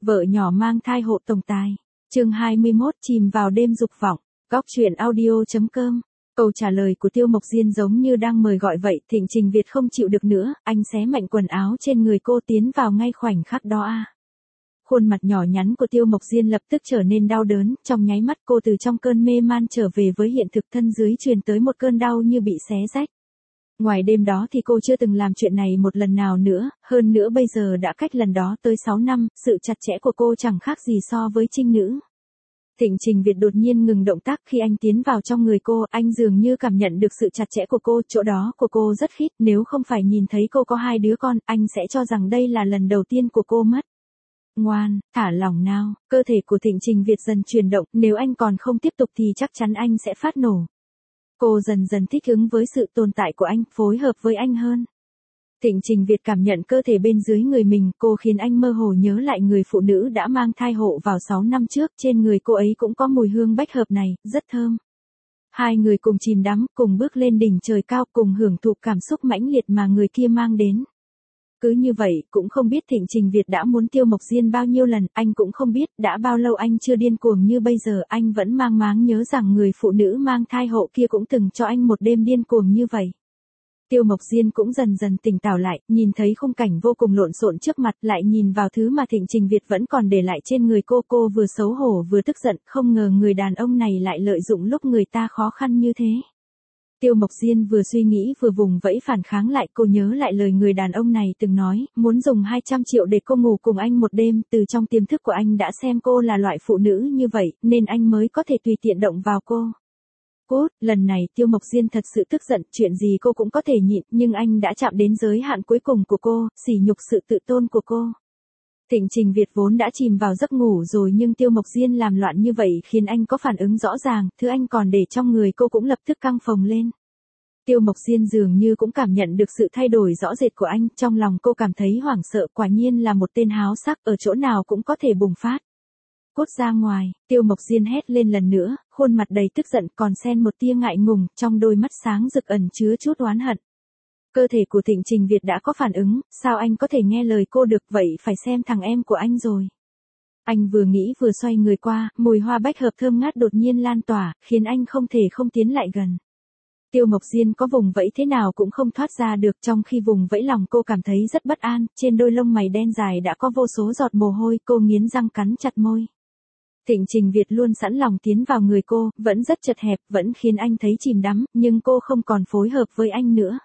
Vợ nhỏ mang thai hộ tổng tài. Chương 21 chìm vào đêm dục vọng. Góc truyện audio.com. Câu trả lời của Tiêu Mộc Diên giống như đang mời gọi vậy. Thịnh Trình Việt không chịu được nữa, anh xé mạnh quần áo trên người cô tiến vào ngay khoảnh khắc đó a. Khuôn mặt nhỏ nhắn của Tiêu Mộc Diên lập tức trở nên đau đớn, trong nháy mắt cô từ trong cơn mê man trở về với hiện thực, thân dưới truyền tới một cơn đau như bị xé rách. Ngoài đêm đó thì cô chưa từng làm chuyện này một lần nào nữa, hơn nữa bây giờ đã cách lần đó tới 6 năm, sự chặt chẽ của cô chẳng khác gì so với trinh nữ. Thịnh Trình Việt đột nhiên ngừng động tác khi anh tiến vào trong người cô, anh dường như cảm nhận được sự chặt chẽ của cô, chỗ đó của cô rất khít, nếu không phải nhìn thấy cô có 2 đứa con, anh sẽ cho rằng đây là lần đầu tiên của cô mất. Ngoan, thả lỏng nào, cơ thể của Thịnh Trình Việt dần chuyển động, nếu anh còn không tiếp tục thì chắc chắn anh sẽ phát nổ. Cô dần dần thích ứng với sự tồn tại của anh, phối hợp với anh hơn. Thịnh Trình Việt cảm nhận cơ thể bên dưới người mình, cô khiến anh mơ hồ nhớ lại người phụ nữ đã mang thai hộ vào 6 năm trước, trên người cô ấy cũng có mùi hương bách hợp này, rất thơm. Hai người cùng chìm đắm, cùng bước lên đỉnh trời cao, cùng hưởng thụ cảm xúc mãnh liệt mà người kia mang đến. Cứ như vậy, cũng không biết Thịnh Trình Việt đã muốn Tiêu Mộc Diên bao nhiêu lần, anh cũng không biết, đã bao lâu anh chưa điên cuồng như bây giờ, anh vẫn mang máng nhớ rằng người phụ nữ mang thai hộ kia cũng từng cho anh một đêm điên cuồng như vậy. Tiêu Mộc Diên cũng dần dần tỉnh táo lại, nhìn thấy khung cảnh vô cùng lộn xộn trước mặt, lại nhìn vào thứ mà Thịnh Trình Việt vẫn còn để lại trên người cô vừa xấu hổ vừa tức giận, không ngờ người đàn ông này lại lợi dụng lúc người ta khó khăn như thế. Tiêu Mộc Diên vừa suy nghĩ vừa vùng vẫy phản kháng lại, cô nhớ lại lời người đàn ông này từng nói, muốn dùng 200 triệu để cô ngủ cùng anh một đêm, từ trong tiềm thức của anh đã xem cô là loại phụ nữ như vậy, nên anh mới có thể tùy tiện động vào cô. Cút, lần này Tiêu Mộc Diên thật sự tức giận, chuyện gì cô cũng có thể nhịn, nhưng anh đã chạm đến giới hạn cuối cùng của cô, sỉ nhục sự tự tôn của cô. Thịnh Trình Việt vốn đã chìm vào giấc ngủ rồi nhưng Tiêu Mộc Diên làm loạn như vậy khiến anh có phản ứng rõ ràng, thứ anh còn để trong người cô cũng lập tức căng phồng lên. Tiêu Mộc Diên dường như cũng cảm nhận được sự thay đổi rõ rệt của anh, trong lòng cô cảm thấy hoảng sợ, quả nhiên là một tên háo sắc, ở chỗ nào cũng có thể bùng phát. Cút ra ngoài, Tiêu Mộc Diên hét lên lần nữa, khuôn mặt đầy tức giận còn xen một tia ngại ngùng, trong đôi mắt sáng rực ẩn chứa chút oán hận. Cơ thể của Thịnh Trình Việt đã có phản ứng, sao anh có thể nghe lời cô được, vậy phải xem thằng em của anh rồi. Anh vừa nghĩ vừa xoay người qua, mùi hoa bách hợp thơm ngát đột nhiên lan tỏa, khiến anh không thể không tiến lại gần. Tiêu Mộc Diên có vùng vẫy thế nào cũng không thoát ra được, trong khi vùng vẫy lòng cô cảm thấy rất bất an, trên đôi lông mày đen dài đã có vô số giọt mồ hôi, cô nghiến răng cắn chặt môi. Thịnh Trình Việt luôn sẵn lòng tiến vào người cô, vẫn rất chật hẹp, vẫn khiến anh thấy chìm đắm, nhưng cô không còn phối hợp với anh nữa.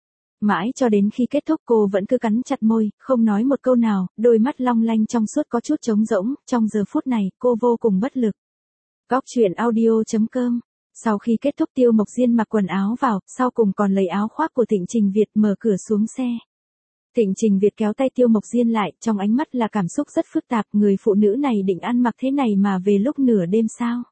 Mãi cho đến khi kết thúc cô vẫn cứ cắn chặt môi, không nói một câu nào, đôi mắt long lanh trong suốt có chút trống rỗng, trong giờ phút này, cô vô cùng bất lực. Góc truyện audio.com. Sau khi kết thúc Tiêu Mộc Diên mặc quần áo vào, sau cùng còn lấy áo khoác của Thịnh Trình Việt mở cửa xuống xe. Thịnh Trình Việt kéo tay Tiêu Mộc Diên lại, trong ánh mắt là cảm xúc rất phức tạp, người phụ nữ này định ăn mặc thế này mà về lúc nửa đêm sao?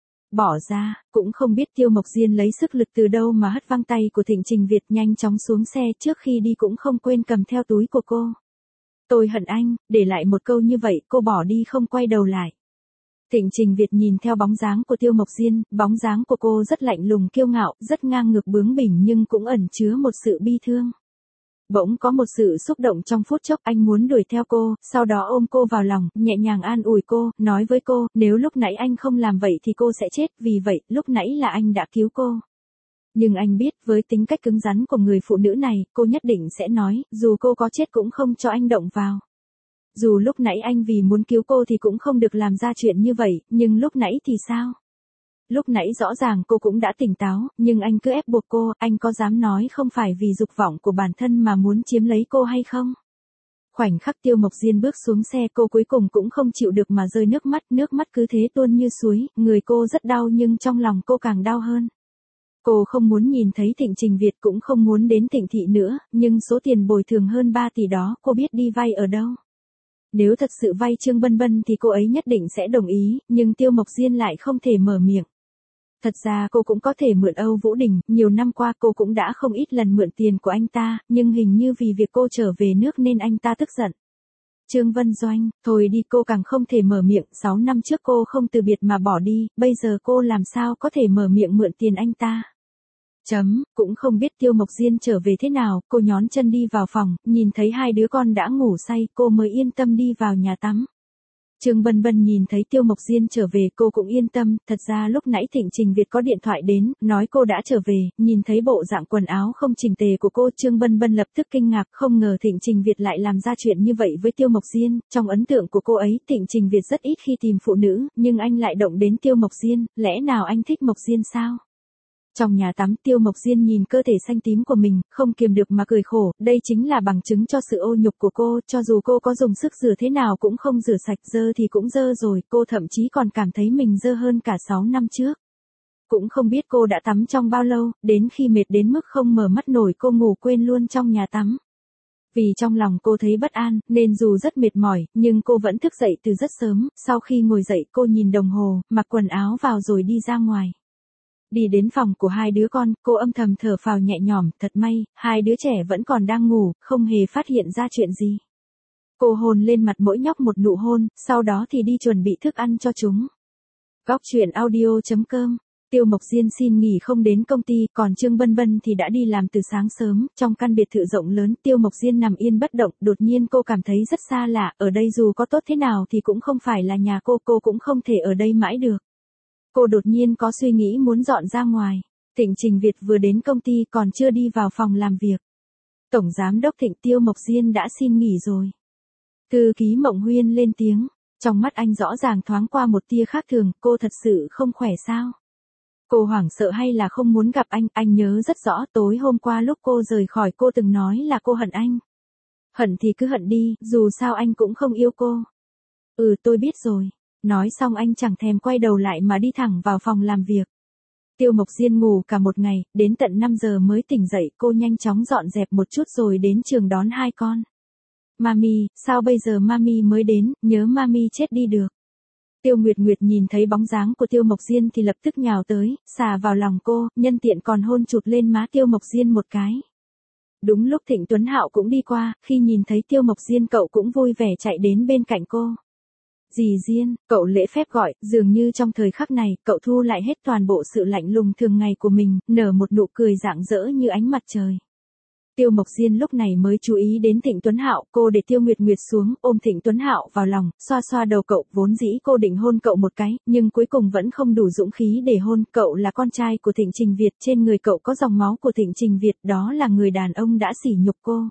Bỏ ra, cũng không biết Tiêu Mộc Diên lấy sức lực từ đâu mà hất văng tay của Thịnh Trình Việt nhanh chóng xuống xe, trước khi đi cũng không quên cầm theo túi của cô. Tôi hận anh, để lại một câu như vậy, cô bỏ đi không quay đầu lại. Thịnh Trình Việt nhìn theo bóng dáng của Tiêu Mộc Diên, bóng dáng của cô rất lạnh lùng kiêu ngạo, rất ngang ngược bướng bỉnh nhưng cũng ẩn chứa một sự bi thương. Bỗng có một sự xúc động trong phút chốc, anh muốn đuổi theo cô, sau đó ôm cô vào lòng, nhẹ nhàng an ủi cô, nói với cô, nếu lúc nãy anh không làm vậy thì cô sẽ chết, vì vậy, lúc nãy là anh đã cứu cô. Nhưng anh biết, với tính cách cứng rắn của người phụ nữ này, cô nhất định sẽ nói, dù cô có chết cũng không cho anh động vào. Dù lúc nãy anh vì muốn cứu cô thì cũng không được làm ra chuyện như vậy, nhưng lúc nãy thì sao? Lúc nãy rõ ràng cô cũng đã tỉnh táo, nhưng anh cứ ép buộc cô, anh có dám nói không phải vì dục vọng của bản thân mà muốn chiếm lấy cô hay không? Khoảnh khắc Tiêu Mộc Diên bước xuống xe cô cuối cùng cũng không chịu được mà rơi nước mắt cứ thế tuôn như suối, người cô rất đau nhưng trong lòng cô càng đau hơn. Cô không muốn nhìn thấy Thịnh Trình Việt cũng không muốn đến Thịnh thị nữa, nhưng số tiền bồi thường hơn 3 tỷ đó cô biết đi vay ở đâu. Nếu thật sự vay Trương Bân Bân thì cô ấy nhất định sẽ đồng ý, nhưng Tiêu Mộc Diên lại không thể mở miệng. Thật ra cô cũng có thể mượn Âu Vũ Đình, nhiều năm qua cô cũng đã không ít lần mượn tiền của anh ta, nhưng hình như vì việc cô trở về nước nên anh ta tức giận. Trương Vân Doanh, thôi đi, cô càng không thể mở miệng, 6 năm trước cô không từ biệt mà bỏ đi, bây giờ cô làm sao có thể mở miệng mượn tiền anh ta. Cũng không biết Tiêu Mộc Diên trở về thế nào, cô nhón chân đi vào phòng, nhìn thấy 2 đứa con đã ngủ say, cô mới yên tâm đi vào nhà tắm. Trương Bân Bân nhìn thấy Tiêu Mộc Diên trở về cô cũng yên tâm, thật ra lúc nãy Thịnh Trình Việt có điện thoại đến, nói cô đã trở về, nhìn thấy bộ dạng quần áo không chỉnh tề của cô, Trương Bân Bân lập tức kinh ngạc, không ngờ Thịnh Trình Việt lại làm ra chuyện như vậy với Tiêu Mộc Diên, trong ấn tượng của cô ấy, Thịnh Trình Việt rất ít khi tìm phụ nữ, nhưng anh lại động đến Tiêu Mộc Diên, lẽ nào anh thích Mộc Diên sao? Trong nhà tắm Tiêu Mộc Diên nhìn cơ thể xanh tím của mình, không kiềm được mà cười khổ, đây chính là bằng chứng cho sự ô nhục của cô, cho dù cô có dùng sức rửa thế nào cũng không rửa sạch, dơ thì cũng dơ rồi, cô thậm chí còn cảm thấy mình dơ hơn cả 6 năm trước. Cũng không biết cô đã tắm trong bao lâu, đến khi mệt đến mức không mở mắt nổi cô ngủ quên luôn trong nhà tắm. Vì trong lòng cô thấy bất an, nên dù rất mệt mỏi, nhưng cô vẫn thức dậy từ rất sớm, sau khi ngồi dậy cô nhìn đồng hồ, mặc quần áo vào rồi đi ra ngoài. Đi đến phòng của hai đứa con, cô âm thầm thở phào nhẹ nhõm, thật may, hai đứa trẻ vẫn còn đang ngủ, không hề phát hiện ra chuyện gì. Cô hôn lên mặt mỗi nhóc một nụ hôn, sau đó thì đi chuẩn bị thức ăn cho chúng. Góc truyện audio.com. Tiêu Mộc Diên xin nghỉ không đến công ty, còn Trương Bân Bân thì đã đi làm từ sáng sớm, trong căn biệt thự rộng lớn, Tiêu Mộc Diên nằm yên bất động, đột nhiên cô cảm thấy rất xa lạ, ở đây dù có tốt thế nào thì cũng không phải là nhà cô cũng không thể ở đây mãi được. Cô đột nhiên có suy nghĩ muốn dọn ra ngoài. Thịnh Trình Việt vừa đến công ty còn chưa đi vào phòng làm việc. Tổng giám đốc Thịnh, Tiêu Mộc Diên đã xin nghỉ rồi. Thư ký Mộng Huyên lên tiếng, trong mắt anh rõ ràng thoáng qua một tia khác thường, cô thật sự không khỏe sao? Cô hoảng sợ hay là không muốn gặp anh nhớ rất rõ tối hôm qua lúc cô rời khỏi cô từng nói là cô hận anh. Hận thì cứ hận đi, dù sao anh cũng không yêu cô. Ừ, tôi biết rồi. Nói xong anh chẳng thèm quay đầu lại mà đi thẳng vào phòng làm việc. Tiêu Mộc Diên ngủ cả một ngày, đến tận 5 giờ mới tỉnh dậy, cô nhanh chóng dọn dẹp một chút rồi đến trường đón hai con. Mami, sao bây giờ mami mới đến, nhớ mami chết đi được. Tiêu Nguyệt Nguyệt nhìn thấy bóng dáng của Tiêu Mộc Diên thì lập tức nhào tới, xà vào lòng cô, nhân tiện còn hôn chụt lên má Tiêu Mộc Diên một cái. Đúng lúc Thịnh Tuấn Hạo cũng đi qua, khi nhìn thấy Tiêu Mộc Diên cậu cũng vui vẻ chạy đến bên cạnh cô. Dì Diên, cậu lễ phép gọi, dường như trong thời khắc này, cậu thu lại hết toàn bộ sự lạnh lùng thường ngày của mình, nở một nụ cười rạng rỡ như ánh mặt trời. Tiêu Mộc Diên lúc này mới chú ý đến Thịnh Tuấn Hạo, cô để Tiêu Nguyệt Nguyệt xuống, ôm Thịnh Tuấn Hạo vào lòng, xoa xoa đầu cậu, vốn dĩ cô định hôn cậu một cái, nhưng cuối cùng vẫn không đủ dũng khí để hôn, cậu là con trai của Thịnh Trình Việt, trên người cậu có dòng máu của Thịnh Trình Việt, đó là người đàn ông đã sỉ nhục cô.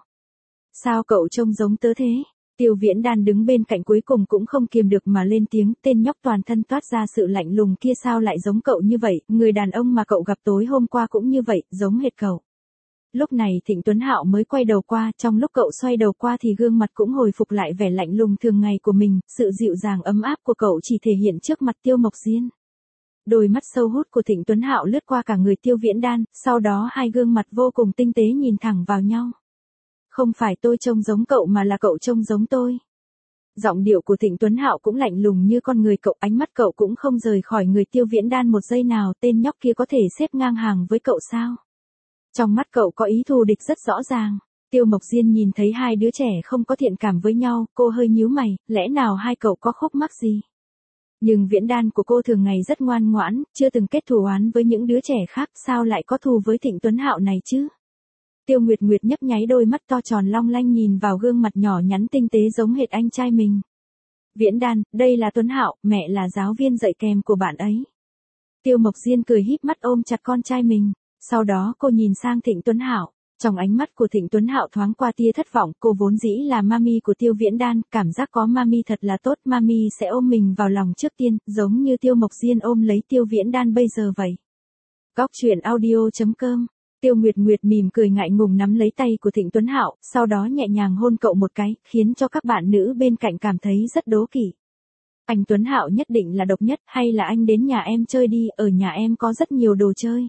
Sao cậu trông giống tớ thế? Tiêu Viễn Đan đứng bên cạnh cuối cùng cũng không kiềm được mà lên tiếng, tên nhóc toàn thân toát ra sự lạnh lùng kia sao lại giống cậu như vậy, người đàn ông mà cậu gặp tối hôm qua cũng như vậy, giống hệt cậu. Lúc này Thịnh Tuấn Hạo mới quay đầu qua, trong lúc cậu xoay đầu qua thì gương mặt cũng hồi phục lại vẻ lạnh lùng thường ngày của mình, sự dịu dàng ấm áp của cậu chỉ thể hiện trước mặt Tiêu Mộc Diên. Đôi mắt sâu hút của Thịnh Tuấn Hạo lướt qua cả người Tiêu Viễn Đan, sau đó hai gương mặt vô cùng tinh tế nhìn thẳng vào nhau. Không phải tôi trông giống cậu mà là cậu trông giống tôi. Giọng điệu của Thịnh Tuấn Hạo cũng lạnh lùng như con người cậu, ánh mắt cậu cũng không rời khỏi người Tiêu Viễn Đan một giây nào, tên nhóc kia có thể xếp ngang hàng với cậu sao? Trong mắt cậu có ý thù địch rất rõ ràng. Tiêu Mộc Diên nhìn thấy hai đứa trẻ không có thiện cảm với nhau, cô hơi nhíu mày, lẽ nào hai cậu có khúc mắc gì? Nhưng Viễn Đan của cô thường ngày rất ngoan ngoãn, chưa từng kết thù oán với những đứa trẻ khác, sao lại có thù với Thịnh Tuấn Hạo này chứ? Tiêu Nguyệt Nguyệt nhấp nháy đôi mắt to tròn long lanh nhìn vào gương mặt nhỏ nhắn tinh tế giống hệt anh trai mình. Viễn Đan, đây là Tuấn Hạo, mẹ là giáo viên dạy kèm của bạn ấy. Tiêu Mộc Diên cười híp mắt ôm chặt con trai mình. Sau đó cô nhìn sang Thịnh Tuấn Hạo, trong ánh mắt của Thịnh Tuấn Hạo thoáng qua tia thất vọng, cô vốn dĩ là mami của Tiêu Viễn Đan, cảm giác có mami thật là tốt, mami sẽ ôm mình vào lòng trước tiên, giống như Tiêu Mộc Diên ôm lấy Tiêu Viễn Đan bây giờ vậy. Góc truyện audio.com. Tiêu Nguyệt Nguyệt mỉm cười ngại ngùng nắm lấy tay của Thịnh Tuấn Hạo, sau đó nhẹ nhàng hôn cậu một cái, khiến cho các bạn nữ bên cạnh cảm thấy rất đố kỵ. Anh Tuấn Hạo nhất định là độc nhất, hay là anh đến nhà em chơi đi, ở nhà em có rất nhiều đồ chơi.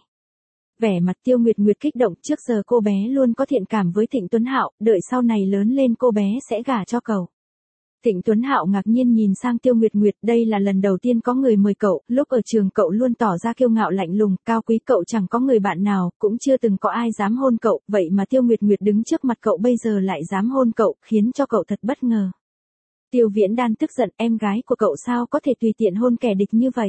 Vẻ mặt Tiêu Nguyệt Nguyệt kích động, trước giờ cô bé luôn có thiện cảm với Thịnh Tuấn Hạo, đợi sau này lớn lên cô bé sẽ gả cho cậu. Thịnh Tuấn Hạo ngạc nhiên nhìn sang Tiêu Nguyệt Nguyệt, đây là lần đầu tiên có người mời cậu, lúc ở trường cậu luôn tỏ ra kiêu ngạo lạnh lùng, cao quý, cậu chẳng có người bạn nào, cũng chưa từng có ai dám hôn cậu, vậy mà Tiêu Nguyệt Nguyệt đứng trước mặt cậu bây giờ lại dám hôn cậu, khiến cho cậu thật bất ngờ. Tiêu Viễn Đan tức giận, em gái của cậu sao có thể tùy tiện hôn kẻ địch như vậy?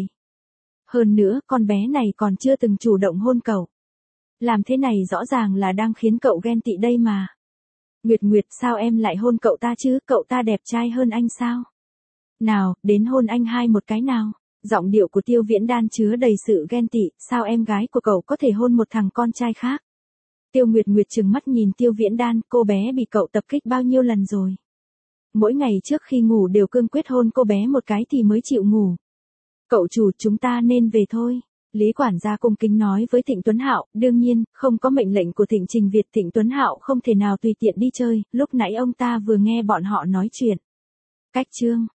Hơn nữa, con bé này còn chưa từng chủ động hôn cậu. Làm thế này rõ ràng là đang khiến cậu ghen tị đây mà. Nguyệt Nguyệt, sao em lại hôn cậu ta chứ, cậu ta đẹp trai hơn anh sao? Nào, đến hôn anh hai một cái nào. Giọng điệu của Tiêu Viễn Đan chứa đầy sự ghen tị, sao em gái của cậu có thể hôn một thằng con trai khác. Tiêu Nguyệt Nguyệt trừng mắt nhìn Tiêu Viễn Đan, cô bé bị cậu tập kích bao nhiêu lần rồi. Mỗi ngày trước khi ngủ đều cương quyết hôn cô bé một cái thì mới chịu ngủ. Cậu chủ, chúng ta nên về thôi. Lý quản gia cung kính nói với Thịnh Tuấn Hạo, đương nhiên, không có mệnh lệnh của Thịnh Trình Việt, Thịnh Tuấn Hạo không thể nào tùy tiện đi chơi, lúc nãy ông ta vừa nghe bọn họ nói chuyện. Cách chương